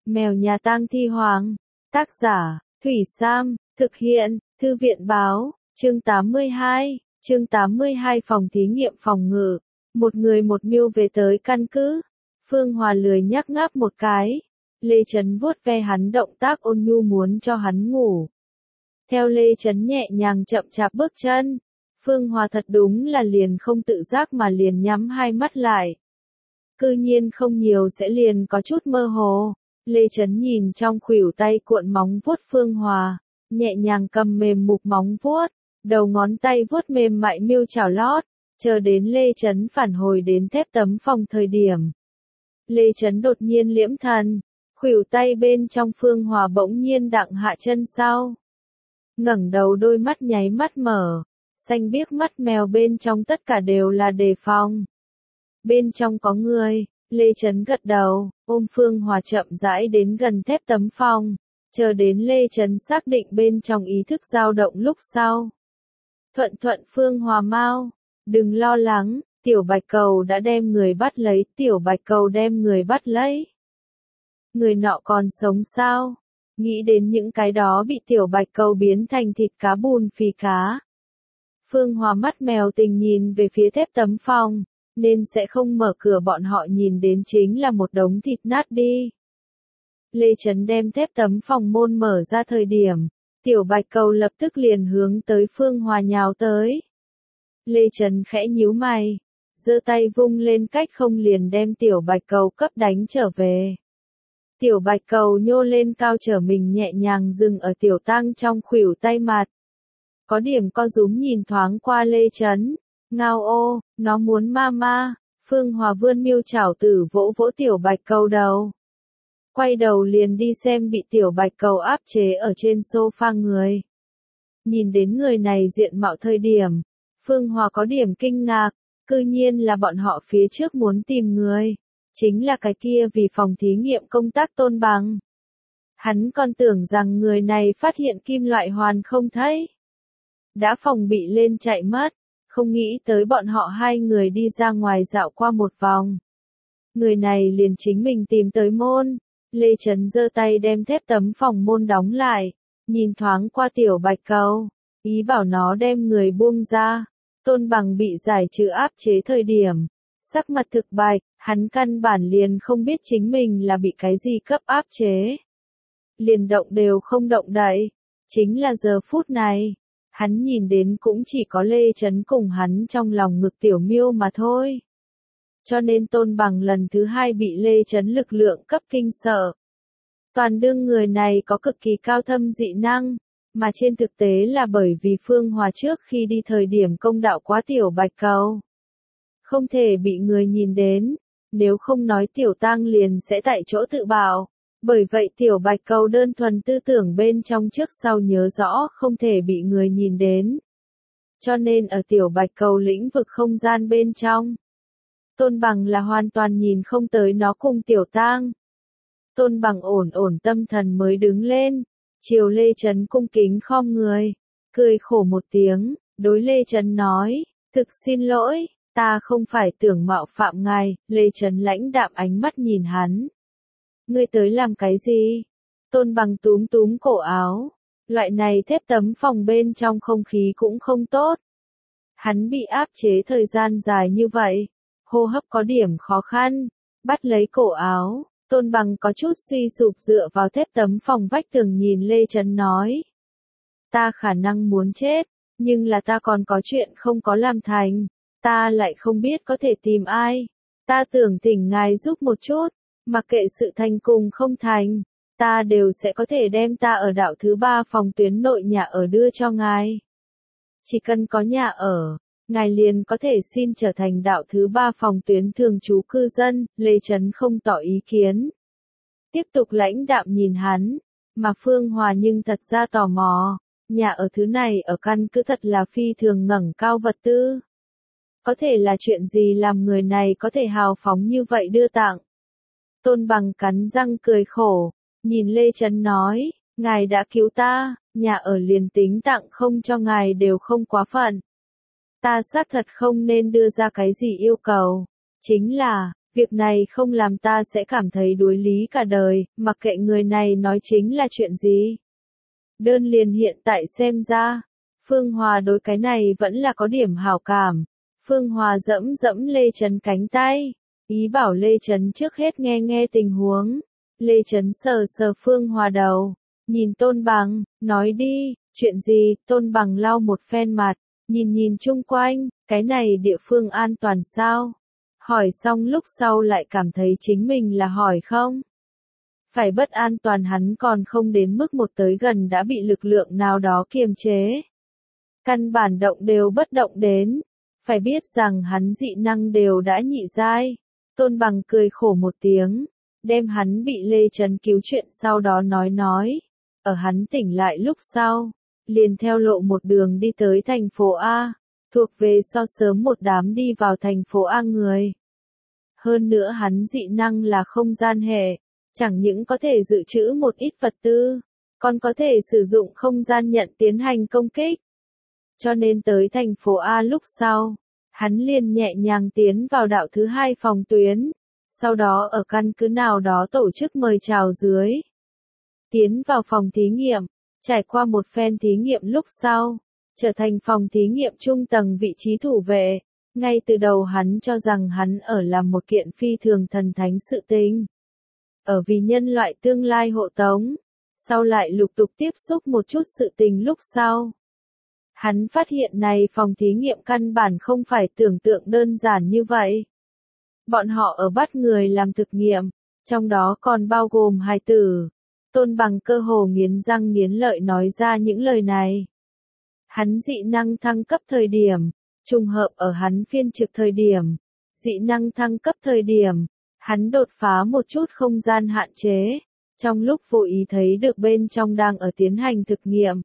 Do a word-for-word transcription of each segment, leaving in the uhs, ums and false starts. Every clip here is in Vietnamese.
Mèo nhà tang thi hoàng. Tác giả, Thủy Sam, thực hiện, Thư viện báo, chương tám mươi hai, chương tám mươi hai phòng thí nghiệm phòng ngự. Một người một miêu về tới căn cứ. Phương Hòa lười nhắc ngáp một cái. Lê Trấn vuốt ve hắn động tác ôn nhu muốn cho hắn ngủ. Theo Lê Trấn nhẹ nhàng chậm chạp bước chân. Phương Hòa thật đúng là liền không tự giác mà liền nhắm hai mắt lại. Cư nhiên không nhiều sẽ liền có chút mơ hồ. Lê Trấn nhìn trong khuỷu tay cuộn móng vuốt Phương Hòa, nhẹ nhàng cầm mềm mục móng vuốt, đầu ngón tay vuốt mềm mại miêu chảo lót, chờ đến Lê Trấn phản hồi đến thép tấm phòng thời điểm. Lê Trấn đột nhiên liễm thần, khuỷu tay bên trong Phương Hòa bỗng nhiên đặng hạ chân sau. Ngẩng đầu đôi mắt nháy mắt mở, xanh biếc mắt mèo bên trong tất cả đều là đề phòng. Bên trong có người. Lê Trấn gật đầu, ôm Phương Hòa chậm rãi đến gần thép tấm phòng, chờ đến Lê Trấn xác định bên trong ý thức dao động lúc sau. Thuận thuận Phương Hòa mau, đừng lo lắng, Tiểu Bạch Cầu đã đem người bắt lấy, Tiểu Bạch Cầu đem người bắt lấy. Người nọ còn sống sao? Nghĩ đến những cái đó bị Tiểu Bạch Cầu biến thành thịt cá bùn phì cá. Phương Hòa mắt mèo tình nhìn về phía thép tấm phòng. Nên sẽ không mở cửa bọn họ nhìn đến chính là một đống thịt nát đi. Lê Trấn đem thép tấm phòng môn mở ra thời điểm, Tiểu Bạch Cầu lập tức liền hướng tới Phương Hòa nhào tới. Lê Trấn khẽ nhíu mày, giơ tay vung lên cách không liền đem Tiểu Bạch Cầu cấp đánh trở về. Tiểu Bạch Cầu nhô lên cao trở mình nhẹ nhàng dừng ở Tiểu Tăng trong khuỷu tay mặt. Có điểm co rúm nhìn thoáng qua Lê Trấn. Ngao ô, nó muốn mama. Phương Hòa vươn miêu chảo tử vỗ vỗ Tiểu Bạch Cầu đầu. Quay đầu liền đi xem bị Tiểu Bạch Cầu áp chế ở trên sofa người. Nhìn đến người này diện mạo thời điểm, Phương Hòa có điểm kinh ngạc, cư nhiên là bọn họ phía trước muốn tìm người. Chính là cái kia vì phòng thí nghiệm công tác Tôn Bằng. Hắn còn tưởng rằng người này phát hiện kim loại hoàn không thấy. Đã phòng bị lên chạy mất. Không nghĩ tới bọn họ hai người đi ra ngoài dạo qua một vòng. Người này liền chính mình tìm tới môn. Lê Trấn giơ tay đem thép tấm phòng môn đóng lại. Nhìn thoáng qua Tiểu Bạch Cầu. Ý bảo nó đem người buông ra. Tôn Bằng bị giải trừ áp chế thời điểm. Sắc mặt thực bạch, hắn căn bản liền không biết chính mình là bị cái gì cấp áp chế. Liền động đều không động đậy. Chính là giờ phút này. Hắn nhìn đến cũng chỉ có Lê Trấn cùng hắn trong lòng ngực tiểu miêu mà thôi. Cho nên Tôn Bằng lần thứ hai bị Lê Trấn lực lượng cấp kinh sợ. Toàn đương người này có cực kỳ cao thâm dị năng, mà trên thực tế là bởi vì Phương Hòa trước khi đi thời điểm công đạo quá Tiểu Bạch Cầu. Không thể bị người nhìn đến, nếu không nói Tiểu Tăng liền sẽ tại chỗ tự bạo. Bởi vậy Tiểu Bạch Cầu đơn thuần tư tưởng bên trong trước sau nhớ rõ không thể bị người nhìn đến. Cho nên ở Tiểu Bạch Cầu lĩnh vực không gian bên trong, Tôn Bằng là hoàn toàn nhìn không tới nó cùng Tiểu Tang. Tôn Bằng ổn ổn tâm thần mới đứng lên, chiều Lê Trấn cung kính khom người, cười khổ một tiếng, đối Lê Trấn nói, thực xin lỗi, ta không phải tưởng mạo phạm ngài. Lê Trấn lãnh đạm ánh mắt nhìn hắn. Ngươi tới làm cái gì? Tôn Bằng túm túm cổ áo. Loại này thép tấm phòng bên trong không khí cũng không tốt. Hắn bị áp chế thời gian dài như vậy. Hô hấp có điểm khó khăn. Bắt lấy cổ áo. Tôn Bằng có chút suy sụp dựa vào thép tấm phòng vách tường nhìn Lê Trấn nói. Ta khả năng muốn chết. Nhưng là ta còn có chuyện không có làm thành. Ta lại không biết có thể tìm ai. Ta tưởng thỉnh ngài giúp một chút. Mặc kệ sự thành cùng không thành, ta đều sẽ có thể đem ta ở đạo thứ ba phòng tuyến nội nhà ở đưa cho ngài. Chỉ cần có nhà ở, ngài liền có thể xin trở thành đạo thứ ba phòng tuyến thường trú cư dân. Lê Trấn không tỏ ý kiến. Tiếp tục lãnh đạm nhìn hắn, mà Phương Hòa nhưng thật ra tò mò, nhà ở thứ này ở căn cứ thật là phi thường ngẩng cao vật tư. Có thể là chuyện gì làm người này có thể hào phóng như vậy đưa tặng. Tôn Bằng cắn răng cười khổ, nhìn Lê Trấn nói, ngài đã cứu ta, nhà ở liền tính tặng không cho ngài đều không quá phận. Ta xác thật không nên đưa ra cái gì yêu cầu, chính là, Việc này không làm ta sẽ cảm thấy đối lý cả đời, mặc kệ người này nói chính là chuyện gì. Đơn liền hiện tại xem ra, Phương Hòa đối cái này vẫn là có điểm hảo cảm. Phương Hòa dẫm dẫm Lê Trấn cánh tay, ý bảo Lê Trấn trước hết nghe nghe tình huống. Lê Trấn sờ sờ Phương Hòa đầu, nhìn Tôn Bằng, nói đi, chuyện gì? Tôn Bằng lau một phen mặt, nhìn nhìn chung quanh, cái này địa phương an toàn sao? Hỏi xong lúc sau lại cảm thấy chính mình là hỏi không. Phải bất an toàn hắn còn không đến mức một tới gần đã bị lực lượng nào đó kiềm chế. Căn bản động đều bất động đến. Phải biết rằng hắn dị năng đều đã nhị giai. Tôn Bằng cười khổ một tiếng, đem hắn bị Lê Trấn cứu chuyện sau đó nói nói. Ở hắn tỉnh lại lúc sau, liền theo lộ một đường đi tới thành phố A, thuộc về so sớm một đám đi vào thành phố A người. Hơn nữa hắn dị năng là không gian hệ, chẳng những có thể dự trữ một ít vật tư, còn có thể sử dụng không gian nhận tiến hành công kích. Cho nên tới thành phố A lúc sau, hắn liền nhẹ nhàng tiến vào đạo thứ hai phòng tuyến, sau đó ở căn cứ nào đó tổ chức mời chào dưới. Tiến vào phòng thí nghiệm, trải qua một phen thí nghiệm lúc sau, trở thành phòng thí nghiệm trung tầng vị trí thủ vệ. Ngay từ đầu hắn cho rằng hắn ở làm một kiện phi thường thần thánh sự tình. Ở vì nhân loại tương lai hộ tống, sau lại lục tục tiếp xúc một chút sự tình lúc sau. Hắn phát hiện này phòng thí nghiệm căn bản không phải tưởng tượng đơn giản như vậy. Bọn họ ở bắt người làm thực nghiệm, trong đó còn bao gồm hài tử. Tôn Bằng cơ hồ nghiến răng nghiến lợi nói ra những lời này. Hắn dị năng thăng cấp thời điểm, trùng hợp ở hắn phiên trực thời điểm, dị năng thăng cấp thời điểm, hắn đột phá một chút không gian hạn chế, trong lúc vô ý thấy được bên trong đang ở tiến hành thực nghiệm.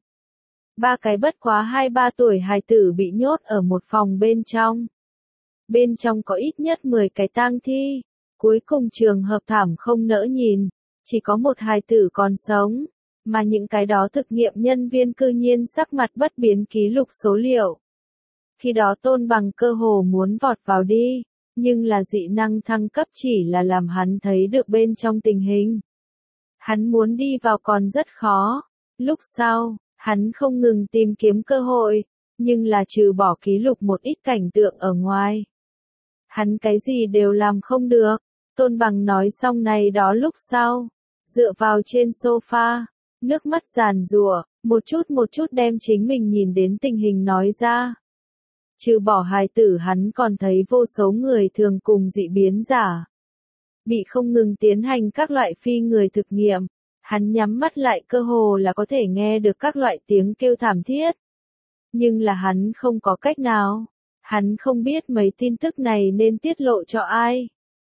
Ba cái bất quá hai ba tuổi hài tử bị nhốt ở một phòng bên trong. Bên trong có ít nhất mười cái tang thi, cuối cùng trường hợp thảm không nỡ nhìn, chỉ có một hài tử còn sống, mà những cái đó thực nghiệm nhân viên cư nhiên sắc mặt bất biến ký lục số liệu. Khi đó Tôn Bằng cơ hồ muốn vọt vào đi, nhưng là dị năng thăng cấp chỉ là làm hắn thấy được bên trong tình hình. Hắn muốn đi vào còn rất khó. Lúc sau, hắn không ngừng tìm kiếm cơ hội, nhưng là trừ bỏ ký lục một ít cảnh tượng ở ngoài. Hắn cái gì đều làm không được. Tôn Bằng nói xong này đó lúc sau, dựa vào trên sofa, nước mắt giàn giụa, một chút một chút đem chính mình nhìn đến tình hình nói ra. Trừ bỏ hài tử hắn còn thấy vô số người thường cùng dị biến giả. Bị không ngừng tiến hành các loại phi người thực nghiệm, hắn nhắm mắt lại cơ hồ là có thể nghe được các loại tiếng kêu thảm thiết. Nhưng là hắn không có cách nào, hắn không biết mấy tin tức này nên tiết lộ cho ai.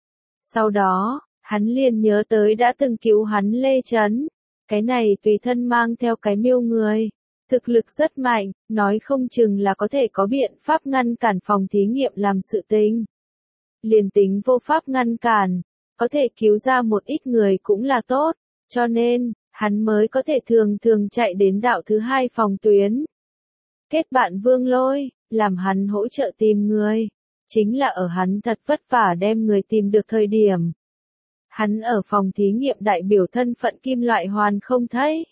Sau đó, hắn liền nhớ tới đã từng cứu hắn Lê Trấn, cái này tùy thân mang theo cái miêu người. Thực lực rất mạnh, nói không chừng là có thể có biện pháp ngăn cản phòng thí nghiệm làm sự tình. Liền tính vô pháp ngăn cản, có thể cứu ra một ít người cũng là tốt, cho nên, hắn mới có thể thường thường chạy đến đạo thứ hai phòng tuyến. Kết bạn Vương Lôi, làm hắn hỗ trợ tìm người, chính là ở hắn thật vất vả đem người tìm được thời điểm. Hắn ở phòng thí nghiệm đại biểu thân phận kim loại hoàn không thấy.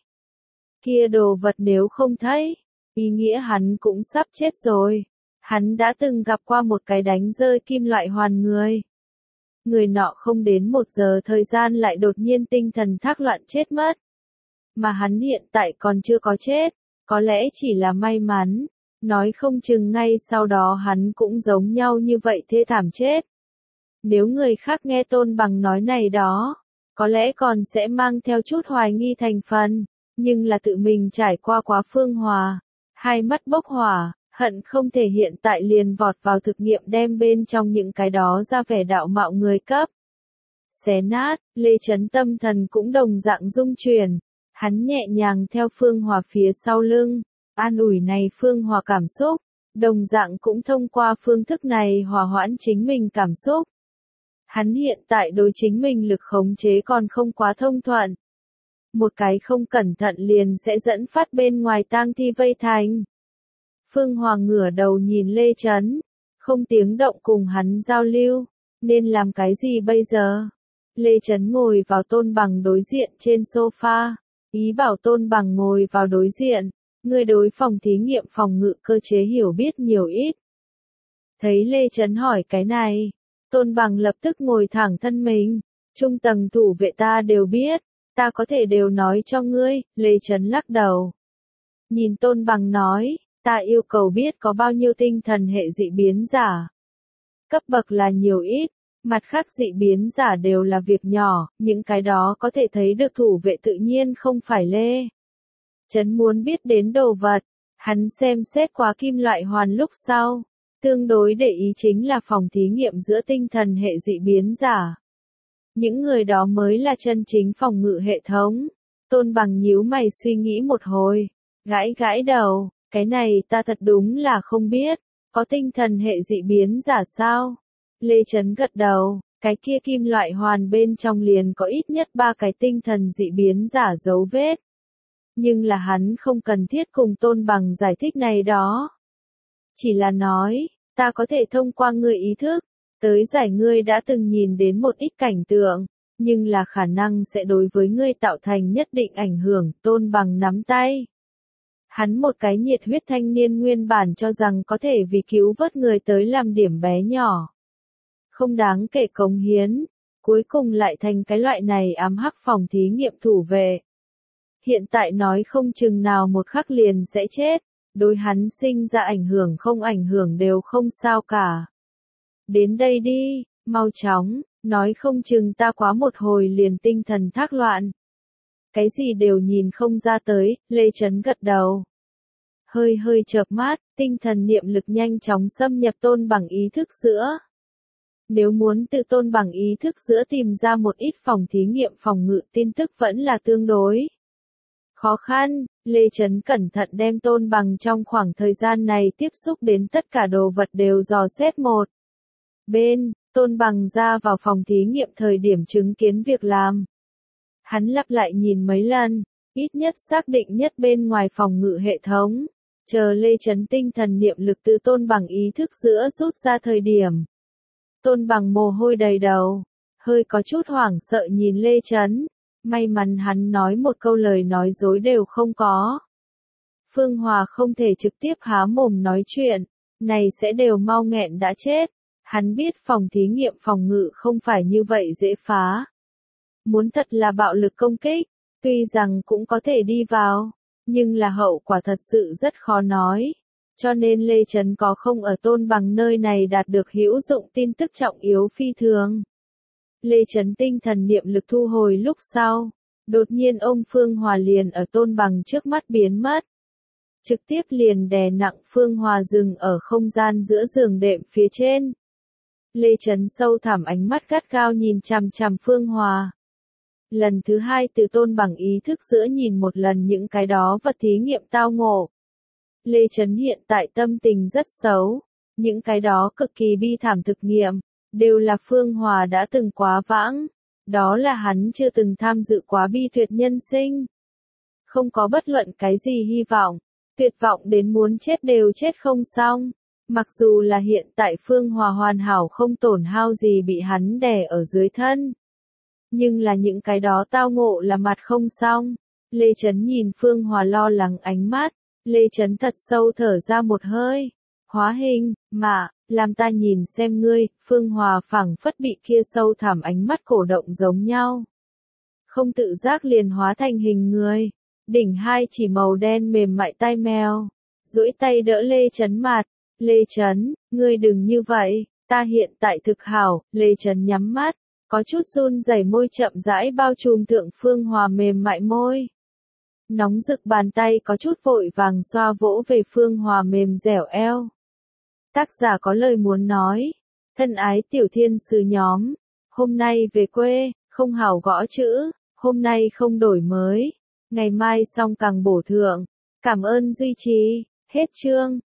Kia đồ vật nếu không thấy, ý nghĩa hắn cũng sắp chết rồi. Hắn đã từng gặp qua một cái đánh rơi kim loại hoàn người. Người nọ không đến một giờ thời gian lại đột nhiên tinh thần thác loạn chết mất. Mà hắn hiện tại còn chưa có chết, có lẽ chỉ là may mắn, nói không chừng ngay sau đó hắn cũng giống nhau như vậy thê thảm chết. Nếu người khác nghe Tôn Bằng nói này đó, có lẽ còn sẽ mang theo chút hoài nghi thành phần. Nhưng là tự mình trải qua quá Phương Hòa, hai mắt bốc hỏa, hận không thể hiện tại liền vọt vào thực nghiệm đem bên trong những cái đó ra vẻ đạo mạo người cấp. Xé nát, Lê Trấn tâm thần cũng đồng dạng rung chuyển, hắn nhẹ nhàng theo Phương Hòa phía sau lưng, an ủi này Phương Hòa cảm xúc, đồng dạng cũng thông qua phương thức này hòa hoãn chính mình cảm xúc. Hắn hiện tại đối chính mình lực khống chế còn không quá thông thuận. Một cái không cẩn thận liền sẽ dẫn phát bên ngoài tang thi vây thành. Phương Hòa ngửa đầu nhìn Lê Trấn, không tiếng động cùng hắn giao lưu, Nên làm cái gì bây giờ? Lê Chấn ngồi vào Tôn Bằng đối diện trên sofa. Ý bảo Tôn Bằng ngồi vào đối diện. Ngươi đối phòng thí nghiệm phòng ngự cơ chế hiểu biết nhiều ít. Thấy Lê Chấn hỏi cái này, Tôn Bằng lập tức ngồi thẳng thân mình. Trung tầng thủ vệ ta đều biết, ta có thể đều nói cho ngươi. Lê Chấn lắc đầu. Nhìn Tôn Bằng nói, ta yêu cầu biết có bao nhiêu tinh thần hệ dị biến giả. Cấp bậc là nhiều ít, mặt khác dị biến giả đều là việc nhỏ, những cái đó có thể thấy được thủ vệ tự nhiên không phải Lê Chấn muốn biết đến đồ vật. Hắn xem xét quá kim loại hoàn lúc sau, tương đối để ý chính là phòng thí nghiệm giữa tinh thần hệ dị biến giả. Những người đó mới là chân chính phòng ngự hệ thống. Tôn Bằng nhíu mày suy nghĩ một hồi, gãi gãi đầu, cái này ta thật đúng là không biết, có tinh thần hệ dị biến giả sao? Lê Chấn gật đầu, cái kia kim loại hoàn bên trong liền có ít nhất ba cái tinh thần dị biến giả dấu vết. Nhưng là hắn không cần thiết cùng Tôn Bằng giải thích này đó. Chỉ là nói, ta có thể thông qua ngươi ý thức, tới giải ngươi đã từng nhìn đến một ít cảnh tượng, nhưng là khả năng sẽ đối với ngươi tạo thành nhất định ảnh hưởng. Tôn Bằng nắm tay. Hắn một cái nhiệt huyết thanh niên nguyên bản cho rằng có thể vì cứu vớt người tới làm điểm bé nhỏ. Không đáng kể cống hiến, cuối cùng lại thành cái loại này ám hắc phòng thí nghiệm thủ vệ. Hiện tại nói không chừng nào một khắc liền sẽ chết, đối hắn sinh ra ảnh hưởng không ảnh hưởng đều không sao cả. Đến đây đi, mau chóng, nói không chừng ta quá một hồi liền tinh thần thác loạn. Cái gì đều nhìn không ra tới. Lê Chấn gật đầu. Hơi hơi chợp mắt, tinh thần niệm lực nhanh chóng xâm nhập Tôn Bằng ý thức giữa. Nếu muốn từ Tôn Bằng ý thức giữa tìm ra một ít phòng thí nghiệm phòng ngự tin tức vẫn là tương đối khó khăn. Lê Chấn cẩn thận đem Tôn Bằng trong khoảng thời gian này tiếp xúc đến tất cả đồ vật đều dò xét một bên. Tôn Bằng ra vào phòng thí nghiệm thời điểm chứng kiến việc làm. Hắn lặp lại nhìn mấy lần, ít nhất xác định nhất bên ngoài phòng ngự hệ thống. Chờ Lê Chấn tinh thần niệm lực từ Tôn Bằng ý thức giữa rút ra thời điểm. Tôn Bằng mồ hôi đầy đầu, hơi có chút hoảng sợ nhìn Lê Chấn. May mắn hắn nói một câu lời nói dối đều không có. Phương Hòa không thể trực tiếp há mồm nói chuyện, này sẽ đều mau nghẹn đã chết. Hắn biết phòng thí nghiệm phòng ngự không phải như vậy dễ phá. Muốn thật là bạo lực công kích, tuy rằng cũng có thể đi vào, nhưng là hậu quả thật sự rất khó nói. Cho nên Lê Chấn có không ở Tôn Bằng nơi này đạt được hữu dụng tin tức trọng yếu phi thường. Lê Chấn tinh thần niệm lực thu hồi lúc sau, đột nhiên ông Phương Hòa liền ở Tôn Bằng trước mắt biến mất. Trực tiếp liền đè nặng Phương Hòa dừng ở không gian giữa giường đệm phía trên. Lê Chấn sâu thẳm ánh mắt gắt gao nhìn chằm chằm Phương Hòa. Lần thứ hai từ Tôn Bằng ý thức giữa nhìn một lần những cái đó vật thí nghiệm tao ngộ. Lê Chấn hiện tại tâm tình rất xấu. Những cái đó cực kỳ bi thảm thực nghiệm, đều là Phương Hòa đã từng quá vãng. Đó là hắn chưa từng tham dự quá bi tuyệt nhân sinh. Không có bất luận cái gì hy vọng. Tuyệt vọng đến muốn chết đều chết không xong. Mặc dù là hiện tại Phương Hòa hoàn hảo không tổn hao gì bị hắn đè ở dưới thân. Nhưng là những cái đó tao ngộ là mặt không xong. Lê Chấn nhìn Phương Hòa lo lắng ánh mắt. Lê Chấn thật sâu thở ra một hơi. Hóa hình, mà, làm ta nhìn xem ngươi. Phương Hòa phảng phất bị kia sâu thẳm ánh mắt cổ động giống nhau. Không tự giác liền hóa thành hình người. Đỉnh hai chỉ màu đen mềm mại tai mèo. Duỗi tay đỡ Lê Chấn mặt. Lê Chấn, ngươi đừng như vậy, ta hiện tại thực hảo. Lê Chấn nhắm mắt, có chút run rẩy môi chậm rãi bao trùm thượng Phương Hòa mềm mại môi. Nóng rực bàn tay có chút vội vàng xoa vỗ về Phương Hòa mềm dẻo eo. Tác giả có lời muốn nói. Thân ái tiểu thiên sứ nhóm. Hôm nay về quê, không hảo gõ chữ. Hôm nay không đổi mới. Ngày mai xong càng bổ thượng. Cảm ơn duy trì. Hết chương.